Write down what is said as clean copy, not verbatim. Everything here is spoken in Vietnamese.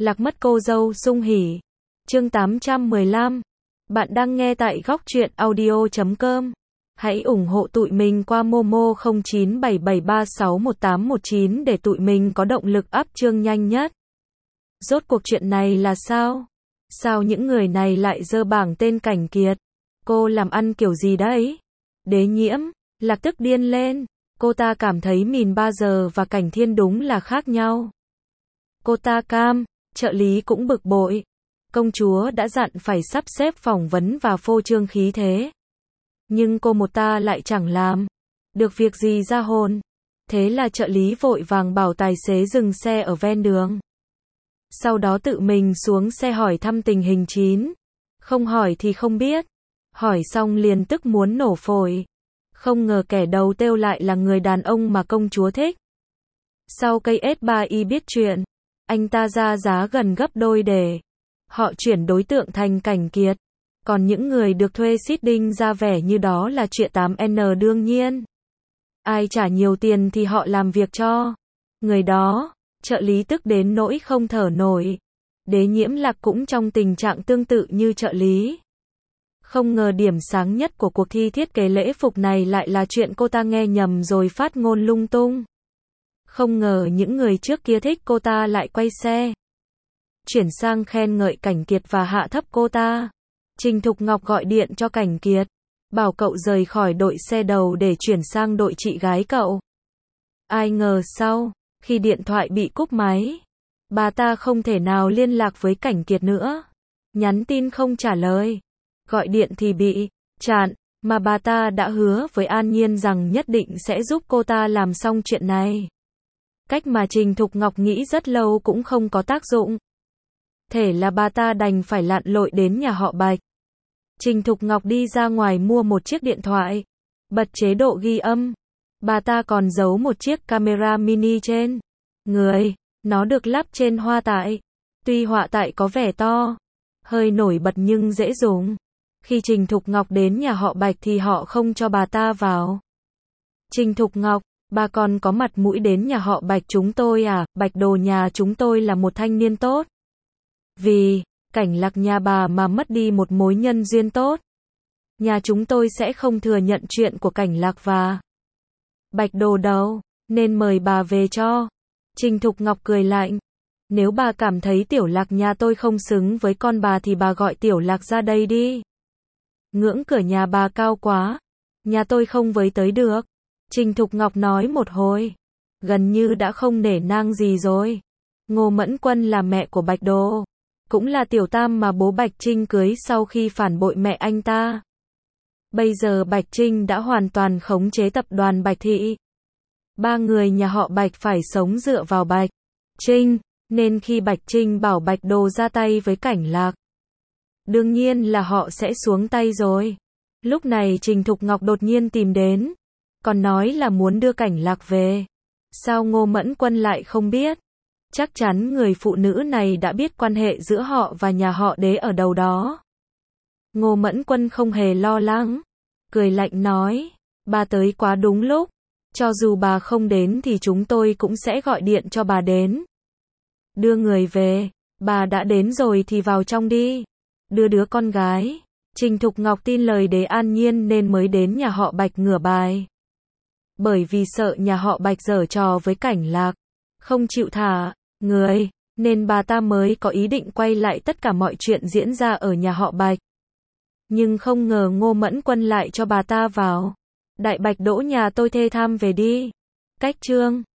Lạc mất cô dâu sung hỉ. Chương 815. Bạn đang nghe tại góc truyện audio.com. Hãy ủng hộ tụi mình qua Momo 0977361819 để tụi mình có động lực up chương nhanh nhất. Rốt cuộc chuyện này là sao? Sao những người này lại dơ bảng tên Cảnh Kiệt? Cô làm ăn kiểu gì đấy? Đế Nhiễm, Lạc tức điên lên. Cô ta cảm thấy Mìn Ba Giờ và Cảnh Thiên đúng là khác nhau. Cô ta cam, trợ lý cũng bực bội. Công chúa đã dặn phải sắp xếp phỏng vấn và phô trương khí thế. Nhưng cô một ta lại chẳng làm được việc gì ra hồn. Thế là trợ lý vội vàng bảo tài xế dừng xe ở ven đường. Sau đó tự mình xuống xe hỏi thăm tình hình Chín. Không hỏi thì không biết. Hỏi xong liền tức muốn nổ phổi. Không ngờ kẻ đầu têu lại là người đàn ông mà công chúa thích. Sau cây S3i biết chuyện, anh ta ra giá gần gấp đôi để họ chuyển đối tượng thành Cảnh Kiệt. Còn những người được thuê seeding ra vẻ như đó là chuyện 8N đương nhiên. Ai trả nhiều tiền thì họ làm việc cho người đó. Trợ lý tức đến nỗi không thở nổi. Đế Nhiễm Lạc cũng trong tình trạng tương tự như trợ lý. Không ngờ điểm sáng nhất của cuộc thi thiết kế lễ phục này lại là chuyện cô ta nghe nhầm rồi phát ngôn lung tung. Không ngờ những người trước kia thích cô ta lại quay xe chuyển sang khen ngợi Cảnh Kiệt và hạ thấp cô ta. Trình Thục Ngọc gọi điện cho Cảnh Kiệt, bảo cậu rời khỏi đội xe đầu để chuyển sang đội chị gái cậu. Ai ngờ sau, khi điện thoại bị cúp máy, bà ta không thể nào liên lạc với Cảnh Kiệt nữa. Nhắn tin không trả lời, gọi điện thì bị chặn, mà bà ta đã hứa với An Nhiên rằng nhất định sẽ giúp cô ta làm xong chuyện này. Cách mà Trình Thục Ngọc nghĩ rất lâu cũng không có tác dụng. Thế là bà ta đành phải lặn lội đến nhà họ Bạch. Trình Thục Ngọc đi ra ngoài mua một chiếc điện thoại, bật chế độ ghi âm. Bà ta còn giấu một chiếc camera mini trên người. Nó được lắp trên hoa tại. Tuy họa tại có vẻ to, hơi nổi bật nhưng dễ dùng. Khi Trình Thục Ngọc đến nhà họ Bạch thì họ không cho bà ta vào. Trình Thục Ngọc, bà còn có mặt mũi đến nhà họ Bạch chúng tôi à? Bạch Đồ nhà chúng tôi là một thanh niên tốt. Vì Cảnh Lạc nhà bà mà mất đi một mối nhân duyên tốt, nhà chúng tôi sẽ không thừa nhận chuyện của Cảnh Lạc và Bạch Đồ đâu, nên mời bà về cho. Trình Thục Ngọc cười lạnh. Nếu bà cảm thấy Tiểu Lạc nhà tôi không xứng với con bà thì bà gọi Tiểu Lạc ra đây đi. Ngưỡng cửa nhà bà cao quá, nhà tôi không với tới được. Trình Thục Ngọc nói một hồi, gần như đã không nể nang gì rồi. Ngô Mẫn Quân là mẹ của Bạch Đồ, cũng là tiểu tam mà bố Bạch Trinh cưới sau khi phản bội mẹ anh ta. Bây giờ Bạch Trinh đã hoàn toàn khống chế tập đoàn Bạch Thị. Ba người nhà họ Bạch phải sống dựa vào Bạch Trinh, nên khi Bạch Trinh bảo Bạch Đồ ra tay với Cảnh Lạc, đương nhiên là họ sẽ xuống tay rồi. Lúc này Trình Thục Ngọc đột nhiên tìm đến, còn nói là muốn đưa Cảnh Lạc về. Sao Ngô Mẫn Quân lại không biết? Chắc chắn người phụ nữ này đã biết quan hệ giữa họ và nhà họ Đế ở đâu đó. Ngô Mẫn Quân không hề lo lắng, cười lạnh nói, bà tới quá đúng lúc. Cho dù bà không đến thì chúng tôi cũng sẽ gọi điện cho bà đến đưa người về. Bà đã đến rồi thì vào trong đi, đưa đứa con gái. Trình Thục Ngọc tin lời Đế An Nhiên nên mới đến nhà họ Bạch ngửa bài. Bởi vì sợ nhà họ Bạch giở trò với Cảnh Lạc, không chịu thả người, nên bà ta mới có ý định quay lại tất cả mọi chuyện diễn ra ở nhà họ Bạch. Nhưng không ngờ Ngô Mẫn Quân lại cho bà ta vào. Đại Bạch Đỗ nhà tôi thê tham về đi. Cách chương